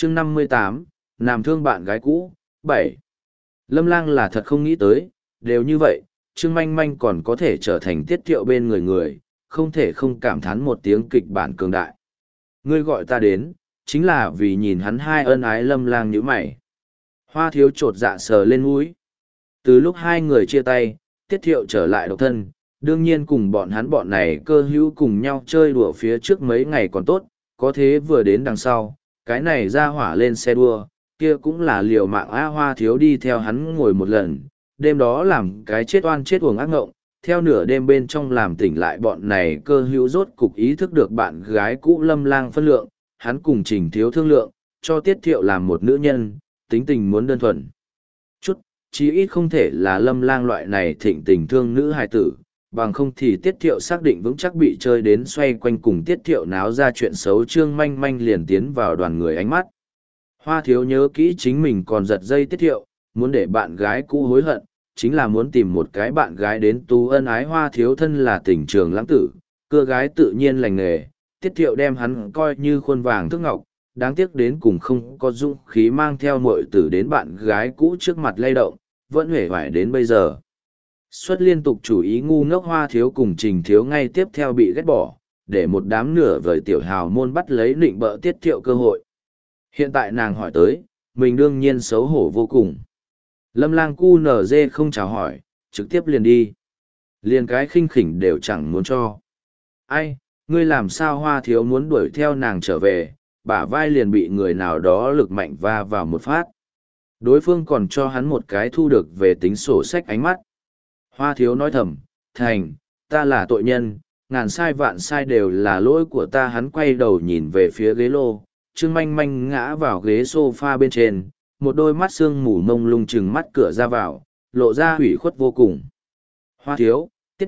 chương 58, làm thương bạn gái cũ, 7. Lâm Lang là thật không nghĩ tới, đều như vậy, Trương Manh Manh còn có thể trở thành Tiết Thiệu bên người, không thể không cảm thán một tiếng kịch bản cường đại. Ngươi gọi ta đến, chính là vì nhìn hắn hai ân ái. Lâm Lang nhíu mày. Hoa Thiếu chột dạ sờ lên mũi. Từ lúc hai người chia tay, Tiết Thiệu trở lại độc thân, đương nhiên cùng bọn này cơ hữu cùng nhau chơi đùa phía trước mấy ngày còn tốt, có thế vừa đến đằng sau, cái này ra hỏa lên xe đua, kia cũng là liều mạng. Hoa Thiếu đi theo hắn ngồi một lần, đêm đó làm cái chết oan chết uổng ác ngộng, theo nửa đêm bên trong làm tỉnh lại bọn này cơ hữu rốt cục ý thức được bạn gái cũ Lâm Lang phân lượng, hắn cùng Trình Thiếu thương lượng, cho Tiết Thiệu làm một nữ nhân, tính tình muốn đơn thuần chút, chí ít không thể là Lâm Lang loại này thịnh tình thương nữ hài tử, bằng không thì Tiết Thiệu xác định vững chắc bị chơi đến xoay quanh cùng Tiết Thiệu náo ra chuyện xấu. Trương Manh Manh liền tiến vào đoàn người ánh mắt. Hoa Thiếu nhớ kỹ chính mình còn giật dây Tiết Thiệu, muốn để bạn gái cũ hối hận, chính là muốn tìm một cái bạn gái đến tú ân ái. Hoa Thiếu thân là tình trường lãng tử, cưa gái tự nhiên lành nghề, Tiết Thiệu đem hắn coi như khuôn vàng thước ngọc, đáng tiếc đến cùng không có dũng khí mang theo muội tử đến bạn gái cũ trước mặt lay động, vẫn huệ vải đến bây giờ. Xuất liên tục chủ ý ngu ngốc. Hoa Thiếu cùng Trình Thiếu ngay tiếp theo bị ghét bỏ, để một đám nửa vời tiểu hào môn bắt lấy nịnh bợ Tiết Thiệu cơ hội. Hiện tại nàng hỏi tới, mình đương nhiên xấu hổ vô cùng. Lâm Lang cu nở dê không chào hỏi, trực tiếp liền đi. Liền cái khinh khỉnh đều chẳng muốn cho. Ai, ngươi làm sao? Hoa Thiếu muốn đuổi theo nàng trở về, bả vai liền bị người nào đó lực mạnh va vào một phát. Đối phương còn cho hắn một cái thu được về tính sổ sách ánh mắt. Hoa Thiếu nói thầm, thành, ta là tội nhân, ngàn sai vạn sai đều là lỗi của ta. Hắn quay đầu nhìn về phía ghế lô, Trương Manh Manh ngã vào ghế sofa bên trên, một đôi mắt sương mù mông lung chừng mắt cửa ra vào, lộ ra hủy khuất vô cùng. Hoa Thiếu,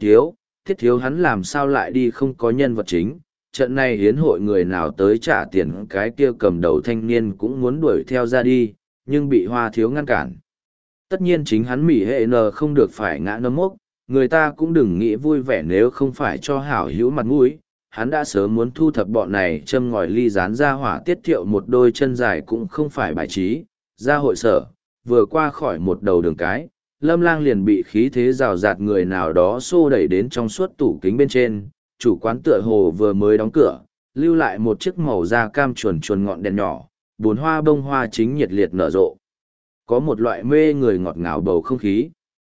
Tiết Thiếu hắn làm sao lại đi không có nhân vật chính, trận này hiến hội người nào tới trả tiền, cái kia cầm đầu thanh niên cũng muốn đuổi theo ra đi, nhưng bị Hoa Thiếu ngăn cản. Tất nhiên chính hắn mỉ hệ n không được phải ngã nấm mốc, người ta cũng đừng nghĩ vui vẻ nếu không phải cho hảo hữu mặt mũi. Hắn đã sớm muốn thu thập bọn này châm ngòi ly rán ra hỏa. Tiết Thiệu một đôi chân dài cũng không phải bài trí, ra hội sở, vừa qua khỏi một đầu đường cái, Lâm Lang liền bị khí thế rào rạt người nào đó xô đẩy đến trong suốt tủ kính bên trên. Chủ quán tựa hồ vừa mới đóng cửa, lưu lại một chiếc màu da cam chuồn chuồn ngọn đèn nhỏ, 4 hoa bông hoa chính nhiệt liệt nở rộ. Có một loại mê người ngọt ngào bầu không khí.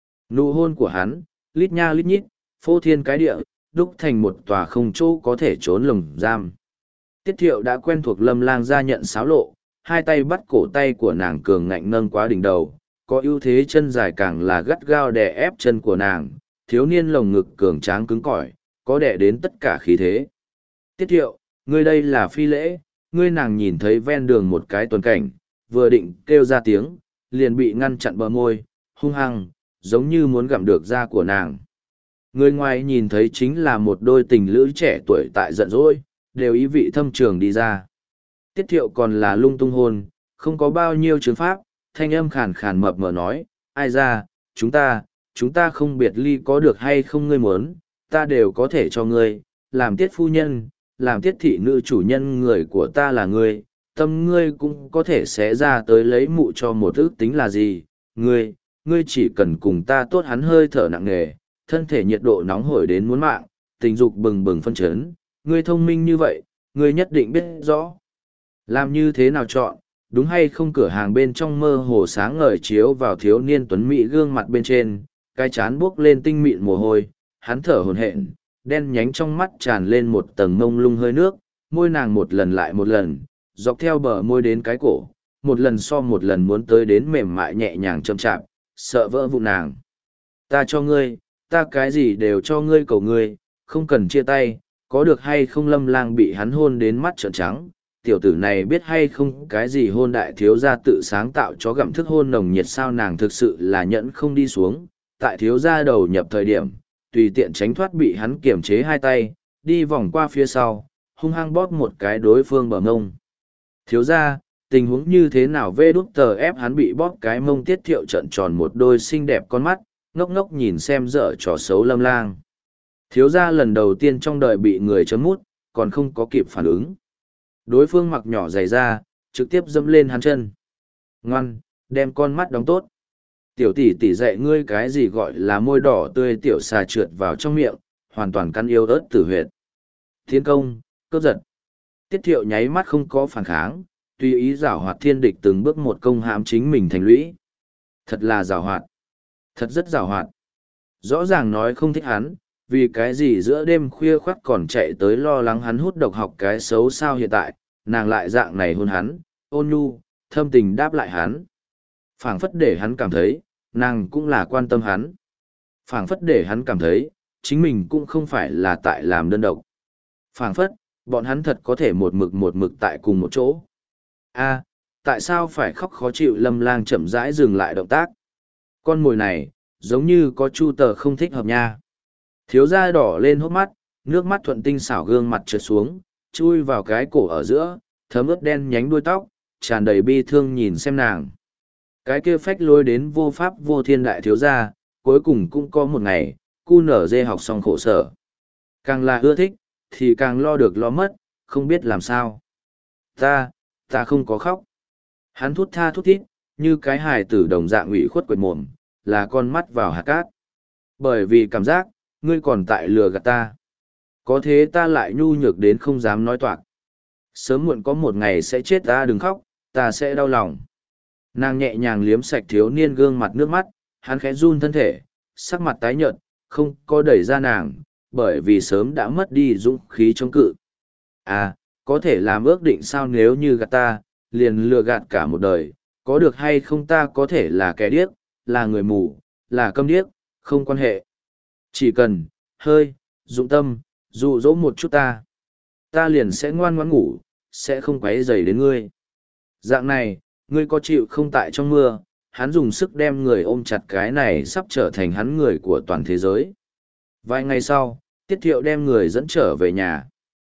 Nụ hôn của hắn, lít nha lít nhít, phô thiên cái địa, đúc thành một tòa không chỗ có thể trốn lồng giam. Tiết Thiệu đã quen thuộc Lâm Lang ra nhận xáo lộ, hai tay bắt cổ tay của nàng cường ngạnh nâng quá đỉnh đầu, có ưu thế chân dài càng là gắt gao đè ép chân của nàng, thiếu niên lồng ngực cường tráng cứng cỏi, có đè đến tất cả khí thế. Tiết Thiệu, ngươi đây là phi lễ. Ngươi nàng nhìn thấy ven đường một cái tuần cảnh, vừa định kêu ra tiếng, liền bị ngăn chặn bờ môi, hung hăng, giống như muốn gặm được da của nàng. Người ngoài nhìn thấy chính là một đôi tình lữ trẻ tuổi tại giận dỗi, đều ý vị thâm trường đi ra. Tiết Thiệu còn là lung tung hôn, không có bao nhiêu chứng pháp, thanh âm khàn khàn mập mờ nói, ai ra, chúng ta không biệt ly có được hay không, ngươi muốn, ta đều có thể cho ngươi, làm Tiết phu nhân, làm Tiết thị nữ chủ nhân, người của ta là ngươi, tâm ngươi cũng có thể sẽ ra tới lấy mụ cho một ước tính là gì, ngươi chỉ cần cùng ta tốt. Hắn hơi thở nặng nề, thân thể nhiệt độ nóng hổi đến muốn mạng, tình dục bừng bừng phân chấn. Ngươi thông minh như vậy, ngươi nhất định biết rõ làm như thế nào chọn, đúng hay không? Cửa hàng bên trong mơ hồ sáng ngời chiếu vào thiếu niên tuấn mỹ gương mặt bên trên, cái chán buốc lên tinh mịn mồ hôi, hắn thở hổn hển, đen nhánh trong mắt tràn lên một tầng mông lung hơi nước, môi nàng một lần lại một lần, dọc theo bờ môi đến cái cổ, một lần so một lần muốn tới đến mềm mại nhẹ nhàng chậm chạp, sợ vỡ vụn nàng. Ta cho ngươi, ta cái gì đều cho ngươi, cầu ngươi, không cần chia tay, có được hay không? Lâm Lang bị hắn hôn đến mắt trợn trắng, tiểu tử này biết hay không cái gì hôn đại thiếu gia tự sáng tạo cho gặm thức hôn nồng nhiệt sao? Nàng thực sự là nhẫn không đi xuống, tại thiếu gia đầu nhập thời điểm, tùy tiện tránh thoát bị hắn kiềm chế hai tay, đi vòng qua phía sau, hung hăng bóp một cái đối phương bờ mông. Thiếu gia, tình huống như thế nào? Vê đút tờ ép hắn bị bóp cái mông. Tiết Thiệu trợn tròn một đôi xinh đẹp con mắt, ngốc ngốc nhìn xem dở trò xấu Lâm Lang. Thiếu gia lần đầu tiên trong đời bị người chấm mút, còn không có kịp phản ứng. Đối phương mặc nhỏ giày da, trực tiếp dẫm lên hắn chân. Ngoan, đem con mắt đóng tốt. Tiểu tỷ tỷ dạy ngươi cái gì gọi là môi đỏ tươi, tiểu xà trượt vào trong miệng, hoàn toàn căn yêu ớt tử huyệt. Thiên công, cướp giật. Tiết Thiệu nháy mắt không có phản kháng, tùy ý giảo hoạt thiên địch từng bước một công hãm chính mình thành lũy. Thật là giảo hoạt. Thật rất giảo hoạt. Rõ ràng nói không thích hắn, vì cái gì giữa đêm khuya khoắt còn chạy tới lo lắng hắn hút độc học cái xấu sao hiện tại, nàng lại dạng này hôn hắn, ôn nhu, thâm tình đáp lại hắn. Phảng phất để hắn cảm thấy, nàng cũng là quan tâm hắn. Phảng phất để hắn cảm thấy, chính mình cũng không phải là tại làm đơn độc. Phảng phất, bọn hắn thật có thể một mực tại cùng một chỗ. A, tại sao phải khóc khó chịu? Lâm Lang chậm rãi dừng lại động tác. Con mồi này, giống như có chu tờ không thích hợp nha. Thiếu gia đỏ lên hốc mắt, nước mắt thuận tinh xảo gương mặt trượt xuống, chui vào cái cổ ở giữa, thấm ướt đen nhánh đuôi tóc, tràn đầy bi thương nhìn xem nàng. Cái kia phách lối đến vô pháp vô thiên đại thiếu gia, cuối cùng cũng có một ngày, cu nở dê học xong khổ sở. Càng là ưa thích, thì càng lo được lo mất, không biết làm sao. Ta không có khóc. Hắn thút tha thút thít, như cái hài tử đồng dạng ủy khuất quệt mồm, là con mắt vào hạt cát. Bởi vì cảm giác, ngươi còn tại lừa gạt ta. Có thế ta lại nhu nhược đến không dám nói toạc. Sớm muộn có một ngày sẽ chết, ta đừng khóc, ta sẽ đau lòng. Nàng nhẹ nhàng liếm sạch thiếu niên gương mặt nước mắt, hắn khẽ run thân thể, sắc mặt tái nhợt, không có đẩy ra nàng, bởi vì sớm đã mất đi dũng khí chống cự. À, có thể làm ước định sao? Nếu như gạt ta, liền lừa gạt cả một đời, có được hay không? Ta có thể là kẻ điếc, là người mù, là câm điếc, không quan hệ. Chỉ cần, hơi, dụng tâm, dụ dỗ một chút ta liền sẽ ngoan ngoãn ngủ, sẽ không quấy rầy đến ngươi. Dạng này, ngươi có chịu không? Tại trong mưa, hắn dùng sức đem người ôm chặt, cái này sắp trở thành hắn người của toàn thế giới. Vài ngày sau, Tiết Thiệu đem người dẫn trở về nhà.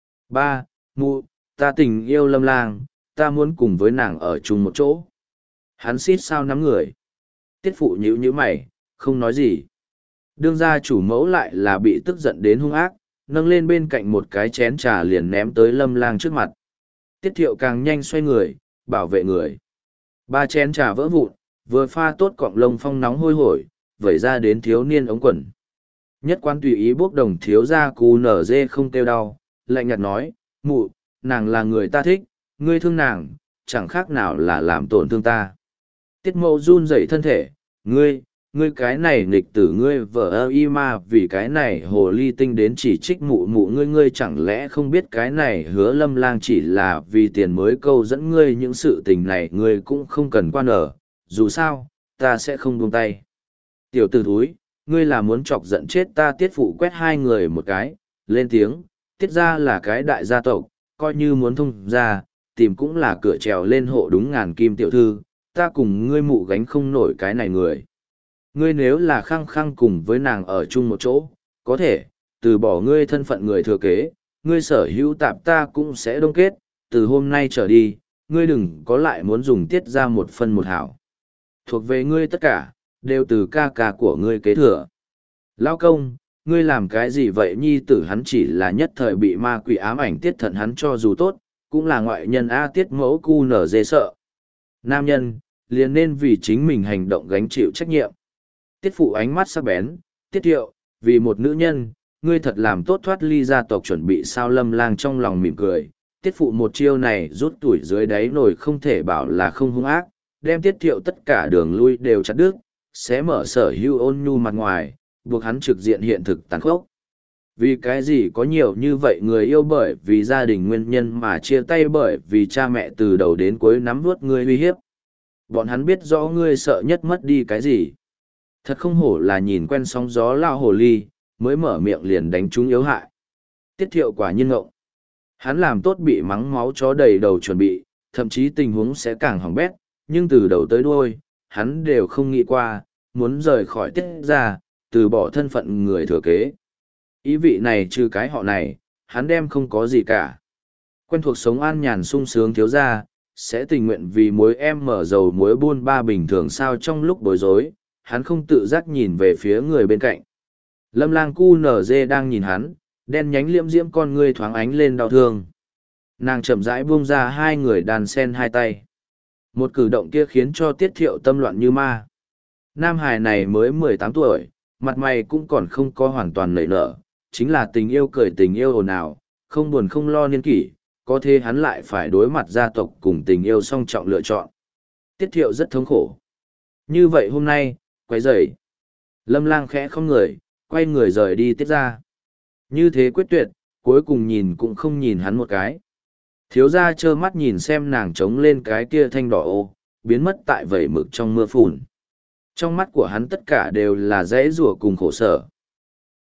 Ba, mụ, ta tình yêu Lâm Lang, ta muốn cùng với nàng ở chung một chỗ. Hắn xít sao nắm người. Tiết phụ nhíu nhíu mày, không nói gì. Đương gia chủ mẫu lại là bị tức giận đến hung ác, nâng lên bên cạnh một cái chén trà liền ném tới Lâm Lang trước mặt. Tiết Thiệu càng nhanh xoay người, bảo vệ người. Ba chén trà vỡ vụn, vừa pha tốt cọng lông phong nóng hôi hổi, vẩy ra đến thiếu niên ống quần. Nhất quan tùy ý bốc đồng thiếu ra cú nở dê không kêu đau, lạnh nhạt nói, mụ, nàng là người ta thích, ngươi thương nàng, chẳng khác nào là làm tổn thương ta. Tiết mẫu run rẩy thân thể, ngươi cái này nghịch tử, ngươi vợ ơ y ma, vì cái này hồ ly tinh đến chỉ trích mụ mụ ngươi chẳng lẽ không biết cái này Hứa Lâm Lang chỉ là vì tiền mới câu dẫn ngươi, những sự tình này ngươi cũng không cần quan ở, dù sao, ta sẽ không buông tay. Tiểu tử thúi, ngươi là muốn chọc giận chết ta. Tiết phụ quét hai người một cái, lên tiếng, Tiết ra là cái đại gia tộc, coi như muốn thông ra, tìm cũng là cửa trèo lên hộ đúng ngàn kim tiểu thư, ta cùng ngươi mụ gánh không nổi cái này người. Ngươi nếu là khăng khăng cùng với nàng ở chung một chỗ, có thể, từ bỏ ngươi thân phận người thừa kế, ngươi sở hữu tạp ta cũng sẽ đông kết, từ hôm nay trở đi, ngươi đừng có lại muốn dùng Tiết ra một phân một hảo. Thuộc về ngươi tất cả, đều từ ca ca của ngươi kế thừa. Lao công, ngươi làm cái gì vậy? Nhi tử hắn chỉ là nhất thời bị ma quỷ ám ảnh, Tiết thận hắn cho dù tốt, cũng là ngoại nhân a. Tiết mẫu cu nở dê sợ. Nam nhân, liền nên vì chính mình hành động gánh chịu trách nhiệm. Tiết phụ ánh mắt sắc bén, Tiết Thiệu, vì một nữ nhân, ngươi thật làm tốt thoát ly gia tộc chuẩn bị sao? Lâm Lang trong lòng mỉm cười, Tiết phụ một chiêu này rút tuổi dưới đáy nổi, không thể bảo là không hung ác, đem Tiết Thiệu tất cả đường lui đều chặt đứt, sẽ mở sở hữu ôn nhu mặt ngoài, buộc hắn trực diện hiện thực tàn khốc. Vì cái gì có nhiều như vậy người yêu bởi vì gia đình nguyên nhân mà chia tay, bởi vì cha mẹ từ đầu đến cuối nắm vuốt ngươi uy hiếp. Bọn hắn biết rõ ngươi sợ nhất mất đi cái gì. Thật không hổ là nhìn quen sóng gió lao hồ ly, mới mở miệng liền đánh chúng yếu hại. Tiết Thiệu quả nhiên ngộng. Hắn làm tốt bị mắng máu chó đầy đầu chuẩn bị, thậm chí tình huống sẽ càng hỏng bét, nhưng từ đầu tới đuôi, hắn đều không nghĩ qua, muốn rời khỏi Tiết ra, từ bỏ thân phận người thừa kế. Ý vị này trừ cái họ này, hắn đem không có gì cả. Quen thuộc sống an nhàn sung sướng thiếu gia, sẽ tình nguyện vì muối em mở dầu muối buôn ba bình thường sao? Trong lúc bối rối, hắn không tự giác nhìn về phía người bên cạnh. Lâm Lang cu nở dê đang nhìn hắn, đen nhánh liễm diễm con ngươi thoáng ánh lên đau thương. Nàng chậm rãi buông ra hai người đàn sen hai tay. Một cử động kia khiến cho Tiết Thiệu tâm loạn như ma. Nam Hải này mới 18 tuổi, mặt mày cũng còn không có hoàn toàn nảy nở, chính là tình yêu cười tình yêu ồn ào, không buồn không lo niên kỷ, có thế hắn lại phải đối mặt gia tộc cùng tình yêu song trọng lựa chọn. Tiết Thiệu rất thống khổ. Như vậy hôm nay, quay rời. Lâm Lang khẽ không người, quay người rời đi Tiết ra. Như thế quyết tuyệt, cuối cùng nhìn cũng không nhìn hắn một cái. Thiếu gia trơ mắt nhìn xem nàng trống lên cái kia thanh đỏ ô, biến mất tại vẩy mực trong mưa phùn. Trong mắt của hắn tất cả đều là dãy rủa cùng khổ sở,